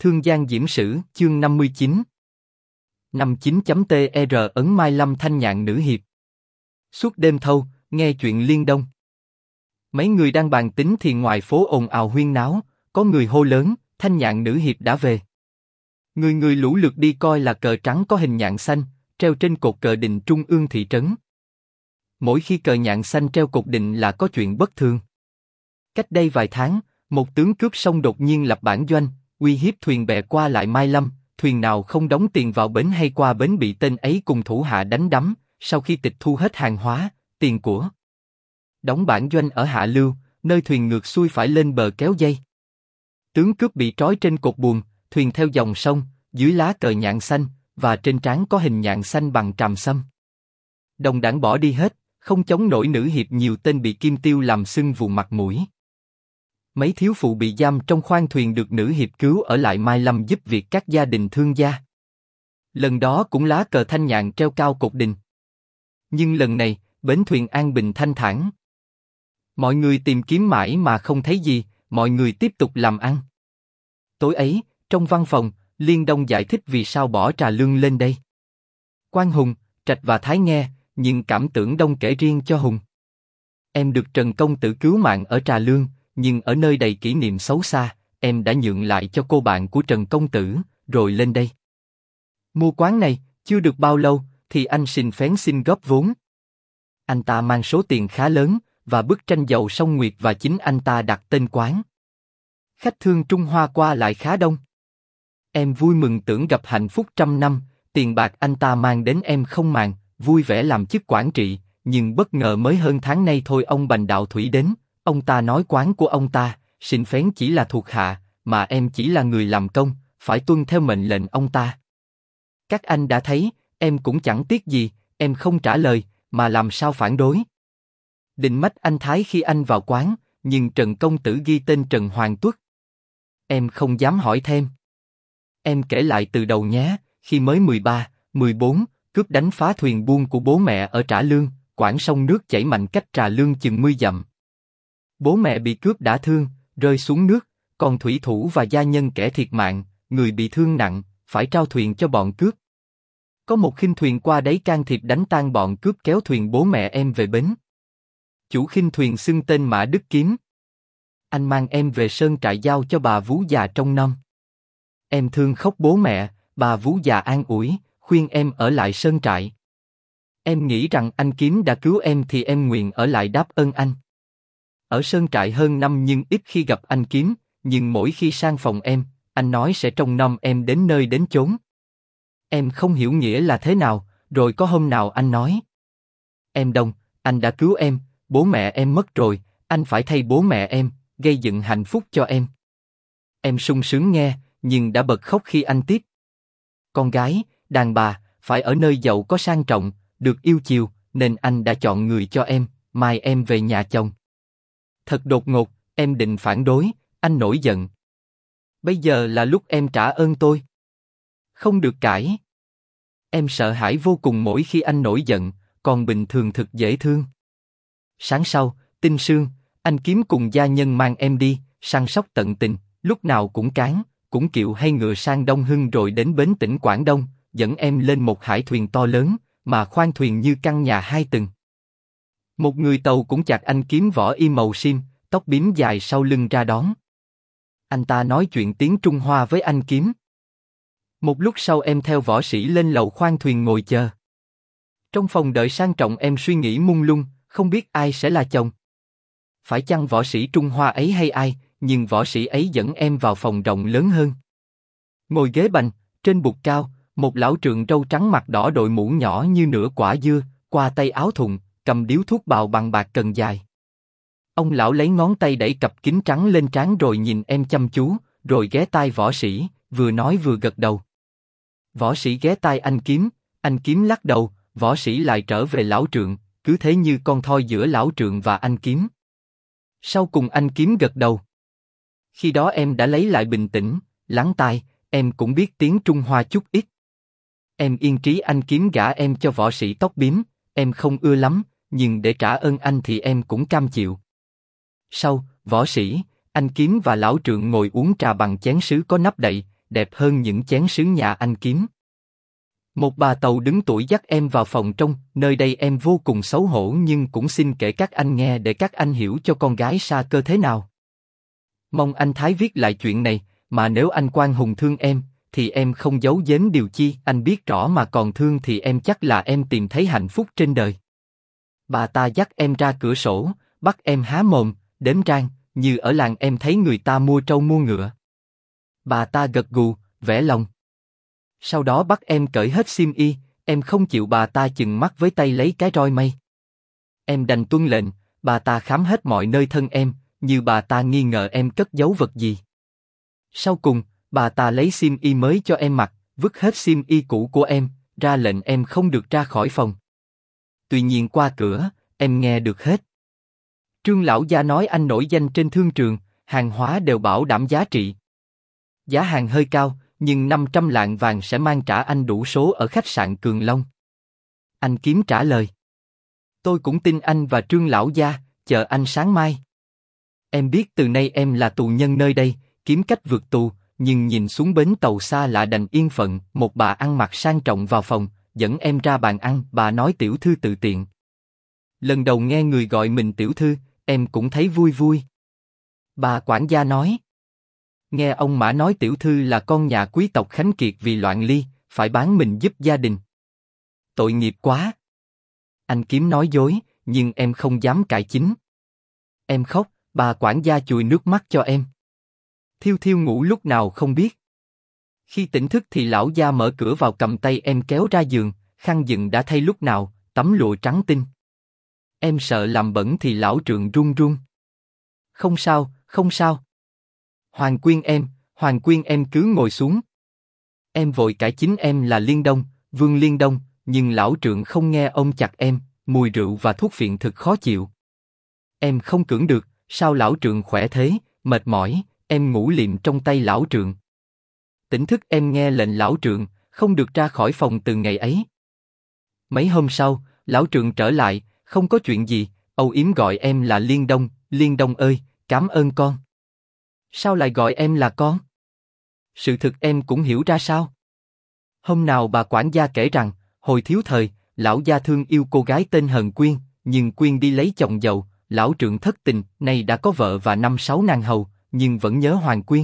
Thương Giang Diễm Sử, chương 59. 59.tr ấn Mai Lâm thanh nhạn nữ hiệp. Suốt đêm thâu, nghe chuyện Liên Đông. Mấy người đang bàn tính thì ngoài phố ồn ào huyên náo, có người hô lớn, thanh nhạn nữ hiệp đã về. Người người lũ lượt đi coi là cờ trắng có hình nhạn xanh, treo trên cột cờ đình trung ương thị trấn. Mỗi khi cờ nhạn xanh treo cột đình là có chuyện bất thường. Cách đây vài tháng, một tướng cướp sông đột nhiên lập bản doanh, uy hiếp thuyền bè qua lại Mai Lâm, thuyền nào không đóng tiền vào bến hay qua bến bị tên ấy cùng thủ hạ đánh đắm, sau khi tịch thu hết hàng hóa, tiền của. Đóng bản doanh ở hạ lưu, nơi thuyền ngược xuôi phải lên bờ kéo dây. Tướng cướp bị trói trên cột buồm, thuyền theo dòng sông, dưới lá cờ nhạn xanh, và trên trán có hình nhạn xanh bằng tràm sâm. Đồng đảng bỏ đi hết, không chống nổi nữ hiệp nhiều tên bị kim tiêu làm sưng vùng mặt mũi. Mấy thiếu phụ bị giam trong khoang thuyền được nữ hiệp cứu ở lại Mai Lâm giúp việc các gia đình thương gia. Lần đó cũng lá cờ thanh nhạn treo cao cột đình. Nhưng lần này, bến thuyền an bình thanh thản. Mọi người tìm kiếm mãi mà không thấy gì, mọi người tiếp tục làm ăn. Tối ấy, trong văn phòng, Liên Đông giải thích vì sao bỏ Trà Lương lên đây. Quang Hùng, Trạch và Thái nghe, nhưng cảm tưởng Đông kể riêng cho Hùng. Em được Trần công tử cứu mạng ở Trà Lương, nhưng ở nơi đầy kỷ niệm xấu xa, em đã nhượng lại cho cô bạn của Trần công tử, rồi lên đây. Mua quán này, chưa được bao lâu, thì anh xin phén xin góp vốn. Anh ta mang số tiền khá lớn, và bức tranh dầu sông Nguyệt và chính anh ta đặt tên quán. Khách thương Trung Hoa qua lại khá đông. Em vui mừng tưởng gặp hạnh phúc trăm năm, tiền bạc anh ta mang đến em không màng, vui vẻ làm chức quản trị, nhưng bất ngờ mới hơn tháng nay thôi ông Bành Đạo Thủy đến, ông ta nói quán của ông ta, xin phén chỉ là thuộc hạ, mà em chỉ là người làm công, phải tuân theo mệnh lệnh ông ta. Các anh đã thấy, em cũng chẳng tiếc gì, em không trả lời, mà làm sao phản đối. Định mách anh Thái khi anh vào quán, nhưng Trần công tử ghi tên Trần Hoàng Tuất. Em không dám hỏi thêm. Em kể lại từ đầu nhé, khi mới 13, 14, cướp đánh phá thuyền buôn của bố mẹ ở Trà Lương, quãng sông nước chảy mạnh cách Trà Lương chừng 10 dặm. Bố mẹ bị cướp đã thương, rơi xuống nước, còn thủy thủ và gia nhân kẻ thiệt mạng, người bị thương nặng, phải trao thuyền cho bọn cướp. Có một khinh thuyền qua đấy can thiệp đánh tan bọn cướp kéo thuyền bố mẹ em về bến. Chủ khinh thuyền xưng tên Mã Đức Kiếm. Anh mang em về sơn trại giao cho bà vú già trông nom. Em thương khóc bố mẹ, bà vú già an ủi, khuyên em ở lại sơn trại. Em nghĩ rằng anh Kiếm đã cứu em thì em nguyện ở lại đáp ơn anh. Ở sơn trại hơn năm nhưng ít khi gặp anh Kiếm, nhưng mỗi khi sang phòng em, anh nói sẽ trông nom em đến nơi đến chốn. Em không hiểu nghĩa là thế nào, rồi có hôm nào anh nói: Em Đông, anh đã cứu em, bố mẹ em mất rồi, anh phải thay bố mẹ em, gây dựng hạnh phúc cho em. Em sung sướng nghe, nhưng đã bật khóc khi anh tiếp. Con gái, đàn bà, phải ở nơi giàu có sang trọng, được yêu chiều, nên anh đã chọn người cho em, mai em về nhà chồng. Thật đột ngột, em định phản đối, anh nổi giận. Bây giờ là lúc em trả ơn tôi. Không được cãi. Em sợ hãi vô cùng mỗi khi anh nổi giận, còn bình thường thực dễ thương. Sáng sau, tinh sương, anh Kiếm cùng gia nhân mang em đi, săn sóc tận tình, lúc nào cũng cáng, cũng kiệu hay ngựa sang Đông Hưng rồi đến bến tỉnh Quảng Đông, dẫn em lên một hải thuyền to lớn, mà khoang thuyền như căn nhà 2 tầng. Một người tàu cũng chạc anh Kiếm võ y màu sim, tóc bím dài sau lưng ra đón. Anh ta nói chuyện tiếng Trung Hoa với anh Kiếm. Một lúc sau em theo võ sĩ lên lầu khoang thuyền ngồi chờ. Trong phòng đợi sang trọng em suy nghĩ mông lung, không biết ai sẽ là chồng. Phải chăng võ sĩ Trung Hoa ấy hay ai, nhưng võ sĩ ấy dẫn em vào phòng rộng lớn hơn. Ngồi ghế bành, trên bục cao, một lão trượng râu trắng mặt đỏ đội mũ nhỏ như nửa quả dưa, qua tay áo thụng, cầm điếu thuốc bào bằng bạc cần dài. Ông lão lấy ngón tay đẩy cặp kính trắng lên trán rồi nhìn em chăm chú, rồi ghé tai võ sĩ, vừa nói vừa gật đầu. Võ sĩ ghé tai anh Kiếm lắc đầu, võ sĩ lại trở về lão trượng, cứ thế như con thoi giữa lão trượng và anh Kiếm. Sau cùng anh Kiếm gật đầu. Khi đó em đã lấy lại bình tĩnh, lắng tai, em cũng biết tiếng Trung Hoa chút ít. Em yên trí anh Kiếm gả em cho võ sĩ tóc bím, em không ưa lắm, nhưng để trả ơn anh thì em cũng cam chịu. Sau, võ sĩ, anh Kiếm và lão trượng ngồi uống trà bằng chén sứ có nắp đậy, đẹp hơn những chén sứ nhà anh Kiếm. Một bà Tàu đứng tuổi dắt em vào phòng trong, nơi đây em vô cùng xấu hổ nhưng cũng xin kể các anh nghe để các anh hiểu cho con gái sa cơ thế nào. Mong anh Thái viết lại chuyện này, mà nếu anh Quang Hùng thương em, thì em không giấu giếm điều chi, anh biết rõ mà còn thương thì em chắc là em tìm thấy hạnh phúc trên đời. Bà ta dắt em ra cửa sổ, bắt em há mồm, đếm rang, như ở làng em thấy người ta mua trâu mua ngựa. Bà ta gật gù, vẽ lòng. Sau đó bắt em cởi hết xiêm y, em không chịu bà ta chừng mắt với tay lấy cái roi mây. Em đành tuân lệnh, bà ta khám hết mọi nơi thân em, như bà ta nghi ngờ em cất giấu vật gì. Sau cùng, bà ta lấy xiêm y mới cho em mặc, vứt hết xiêm y cũ của em, ra lệnh em không được ra khỏi phòng. Tuy nhiên qua cửa, em nghe được hết. Trương lão gia nói anh nổi danh trên thương trường, hàng hóa đều bảo đảm giá trị. Giá hàng hơi cao, nhưng 500 lạng vàng sẽ mang trả anh đủ số ở khách sạn Cường Long. Anh Kiếm trả lời. Tôi cũng tin anh và Trương lão gia, chờ anh sáng mai. Em biết từ nay em là tù nhân nơi đây, kiếm cách vượt tù, nhưng nhìn xuống bến tàu xa lạ đành yên phận. Một bà ăn mặc sang trọng vào phòng, dẫn em ra bàn ăn, bà nói tiểu thư tự tiện. Lần đầu nghe người gọi mình tiểu thư, em cũng thấy vui vui. Bà quản gia nói. Nghe ông Mã nói tiểu thư là con nhà quý tộc Khánh Kiệt vì loạn ly, phải bán mình giúp gia đình. Tội nghiệp quá. Anh Kiếm nói dối, nhưng em không dám cãi chính. Em khóc, bà quản gia chùi nước mắt cho em. Thiêu Thiêu ngủ lúc nào không biết. Khi tỉnh thức thì lão gia mở cửa vào cầm tay em kéo ra giường, khăn giường đã thay lúc nào, tấm lụa trắng tinh. Em sợ làm bẩn thì lão trượng run run. Không sao, không sao. Hoàng Quyên em cứ ngồi xuống. Em vội cãi chính em là Liên Đông, Vương Liên Đông, nhưng lão trượng không nghe ôm chặt em, mùi rượu và thuốc phiện thực khó chịu. Em không cưỡng được, sao lão trượng khỏe thế, mệt mỏi, em ngủ liệm trong tay lão trượng. Tỉnh thức em nghe lệnh lão trượng, không được ra khỏi phòng từ ngày ấy. Mấy hôm sau, lão trượng trở lại, không có chuyện gì, âu yếm gọi em là Liên Đông ơi, cảm ơn con. Sao lại gọi em là con? Sự thực em cũng hiểu ra sao. Hôm nào bà quản gia kể rằng, hồi thiếu thời, lão gia thương yêu cô gái tên Hờn Quyên, nhưng Quyên đi lấy chồng giàu, lão trượng thất tình, nay đã có vợ và 5-6 nàng hầu, nhưng vẫn nhớ Hoàng Quyên.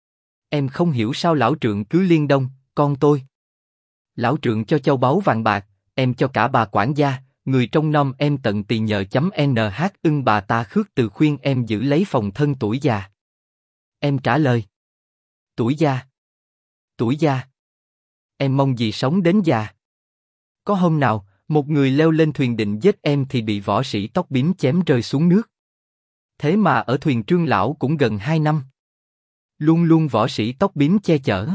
Em không hiểu sao lão trượng cứ Liên Đông, con tôi. Lão trượng cho châu báu vàng bạc, em cho cả bà quản gia, người trong nom em tận tì nhờ .nh ưng bà ta khước từ khuyên em giữ lấy phòng thân tuổi già. Em trả lời. Tuổi già. Tuổi già. Em mong gì sống đến già. Có hôm nào, một người leo lên thuyền định giết em thì bị võ sĩ tóc bím chém rơi xuống nước. Thế mà ở thuyền Trương lão cũng gần 2 năm. Luôn luôn võ sĩ tóc bím che chở.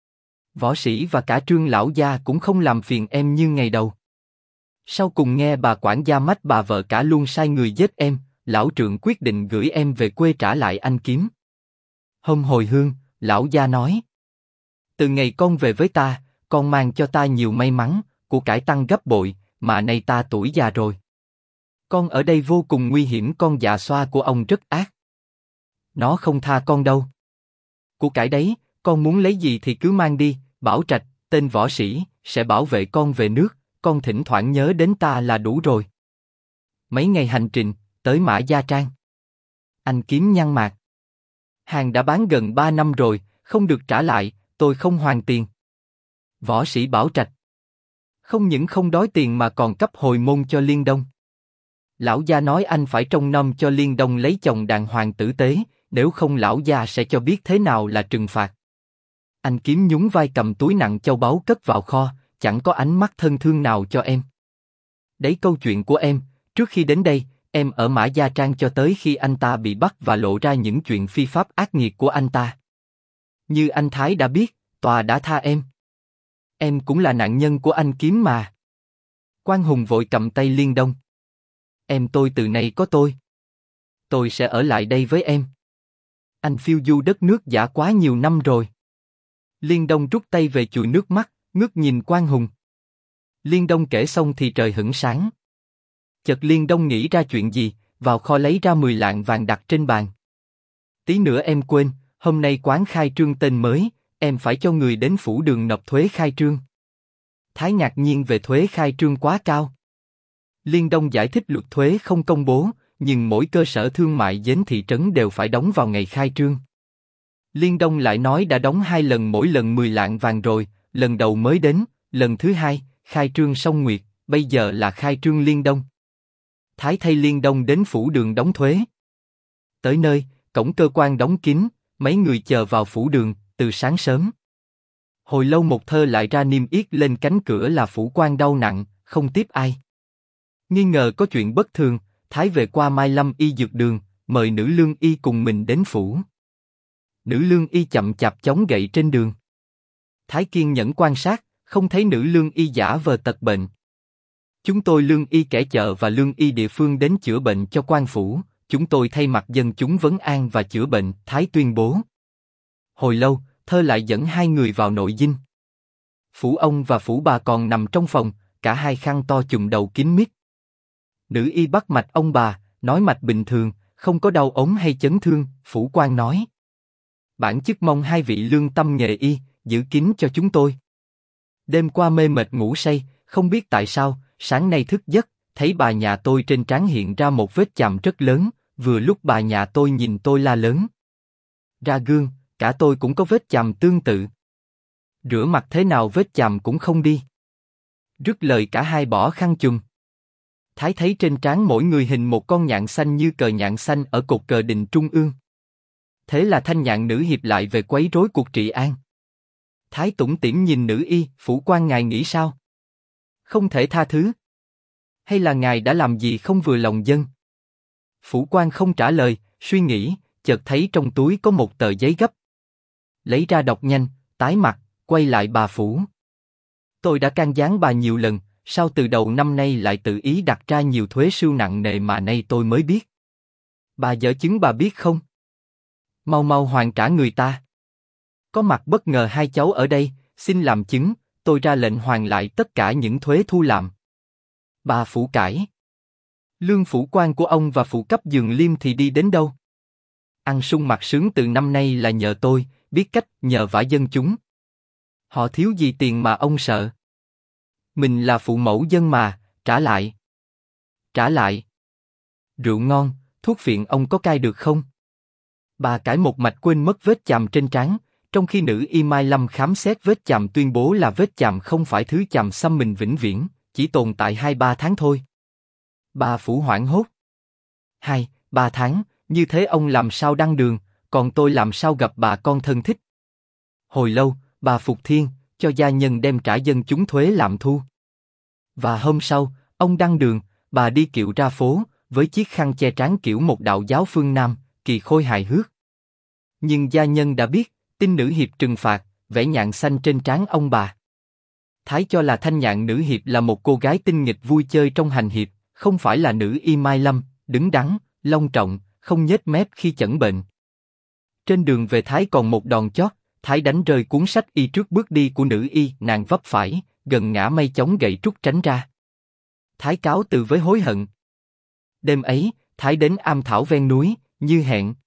Võ sĩ và cả Trương lão gia cũng không làm phiền em như ngày đầu. Sau cùng nghe bà quản gia mách bà vợ cả luôn sai người giết em, lão trượng quyết định gửi em về quê trả lại anh Kiếm. Hôm hồi hương, lão gia nói. Từ ngày con về với ta, con mang cho ta nhiều may mắn, của cải tăng gấp bội, mà nay ta tuổi già rồi. Con ở đây vô cùng nguy hiểm, con dạ xoa của ông rất ác. Nó không tha con đâu. Của cải đấy, con muốn lấy gì thì cứ mang đi, Bảo Trạch, tên võ sĩ, sẽ bảo vệ con về nước, con thỉnh thoảng nhớ đến ta là đủ rồi. Mấy ngày hành trình, tới Mã Gia Trang. Anh Kiếm nhăn mặt. Hàng đã bán gần 3 năm rồi, không được trả lại, tôi không hoàn tiền. Võ sĩ Bảo Trạch. Không những không đói tiền mà còn cấp hồi môn cho Liên Đông. Lão gia nói anh phải trông nom cho Liên Đông lấy chồng đàng hoàng tử tế, nếu không lão gia sẽ cho biết thế nào là trừng phạt. Anh Kiếm nhún vai cầm túi nặng châu báu cất vào kho, chẳng có ánh mắt thân thương nào cho em. Đấy câu chuyện của em, trước khi đến đây, em ở Mã Gia Trang cho tới khi anh ta bị bắt và lộ ra những chuyện phi pháp ác nghiệt của anh ta. Như anh Thái đã biết, tòa đã tha em. Em cũng là nạn nhân của anh Kiếm mà. Quang Hùng vội cầm tay Liên Đông. Em tôi từ nay có tôi. Tôi sẽ ở lại đây với em. Anh phiêu du đất nước dã quá nhiều năm rồi. Liên Đông rút tay về chùi nước mắt, ngước nhìn Quang Hùng. Liên Đông kể xong thì trời hửng sáng. Chợt Liên Đông nghĩ ra chuyện gì, vào kho lấy ra 10 lạng vàng đặt trên bàn. Tí nữa em quên, hôm nay quán khai trương tên mới, em phải cho người đến phủ đường nộp thuế khai trương. Thái ngạc nhiên về thuế khai trương quá cao. Liên Đông giải thích luật thuế không công bố, nhưng mỗi cơ sở thương mại đến thị trấn đều phải đóng vào ngày khai trương. Liên Đông lại nói đã đóng 2 lần mỗi lần 10 lạng vàng rồi, lần đầu mới đến, lần thứ hai, khai trương Sông Nguyệt, bây giờ là khai trương Liên Đông. Thái thay Liên Đông đến phủ đường đóng thuế. Tới nơi, cổng cơ quan đóng kín, mấy người chờ vào phủ đường, từ sáng sớm. Hồi lâu một thơ lại ra niêm yết lên cánh cửa là phủ quan đau nặng, không tiếp ai. Nghi ngờ có chuyện bất thường, Thái về qua Mai Lâm y dược đường, mời nữ lương y cùng mình đến phủ. Nữ lương y chậm chạp chống gậy trên đường. Thái kiên nhẫn quan sát, không thấy nữ lương y giả vờ tật bệnh. Chúng tôi lương y kẻ chợ và lương y địa phương đến chữa bệnh cho quan phủ, chúng tôi thay mặt dân chúng vấn an và chữa bệnh, Thái tuyên bố. Hồi lâu, thơ lại dẫn 2 người vào nội dinh. Phủ ông và phủ bà còn nằm trong phòng, cả hai khăn to chùm đầu kín mít. Nữ y bắt mạch ông bà, nói mạch bình thường, không có đau ốm hay chấn thương, phủ quan nói. Bản chức mong 2 vị lương tâm nghề y, giữ kín cho chúng tôi. Đêm qua mê mệt ngủ say, không biết tại sao, sáng nay thức giấc, thấy bà nhà tôi trên trán hiện ra một vết chàm rất lớn, vừa lúc bà nhà tôi nhìn tôi la lớn. Ra gương, cả tôi cũng có vết chàm tương tự. Rửa mặt thế nào vết chàm cũng không đi. Rứt lời cả hai bỏ khăn chùm. Thái thấy trên trán mỗi người hình một con nhạn xanh như cờ nhạn xanh ở cột cờ đình trung ương. Thế là Thanh Nhạn nữ hiệp lại về quấy rối cuộc trị an. Thái tủm tỉm nhìn nữ y, phủ quan ngài nghĩ sao? Không thể tha thứ? Hay là ngài đã làm gì không vừa lòng dân? Phủ quan không trả lời, suy nghĩ, chợt thấy trong túi có một tờ giấy gấp. Lấy ra đọc nhanh, tái mặt, quay lại bà phủ. Tôi đã can gián bà nhiều lần, sao từ đầu năm nay lại tự ý đặt ra nhiều thuế sưu nặng nề mà nay tôi mới biết? Bà dở chứng bà biết không? Mau mau hoàn trả người ta. Có mặt bất ngờ 2 cháu ở đây, xin làm chứng, tôi ra lệnh hoàn lại tất cả những thuế thu làm. Bà phủ cãi. Lương phủ quan của ông và phụ cấp Giường Liêm thì đi đến đâu? Ăn sung mặc sướng từ năm nay là nhờ tôi, biết cách nhờ vả dân chúng. Họ thiếu gì tiền mà ông sợ? Mình là phụ mẫu dân mà, trả lại. Trả lại. Rượu ngon, thuốc phiện ông có cai được không? Bà cãi một mạch quên mất vết chàm trên trán, trong khi nữ y Mai Lâm khám xét vết chàm tuyên bố là vết chàm không phải thứ chàm xăm mình vĩnh viễn, chỉ tồn tại 2-3 tháng thôi. Bà phủ hoảng hốt. 2-3 tháng, như thế ông làm sao đăng đường, còn tôi làm sao gặp bà con thân thích? Hồi lâu, bà phục thiên, cho gia nhân đem trả dân chúng thuế làm thu. Và hôm sau, ông đăng đường, bà đi kiệu ra phố, với chiếc khăn che trán kiểu một đạo giáo phương Nam, kỳ khôi hài hước. Nhưng gia nhân đã biết, tin nữ hiệp trừng phạt, vẽ nhạn xanh trên trán ông bà. Thái cho là Thanh Nhạn nữ hiệp là một cô gái tinh nghịch vui chơi trong hành hiệp, không phải là nữ y Mai Lâm, đứng đắn, long trọng, không nhếch mép khi chẩn bệnh. Trên đường về Thái còn một đòn chót, Thái đánh rơi cuốn sách y trước bước đi của nữ y, nàng vấp phải, gần ngã mây chống gậy trúc tránh ra. Thái cáo từ với hối hận. Đêm ấy, Thái đến am thảo ven núi, như hẹn,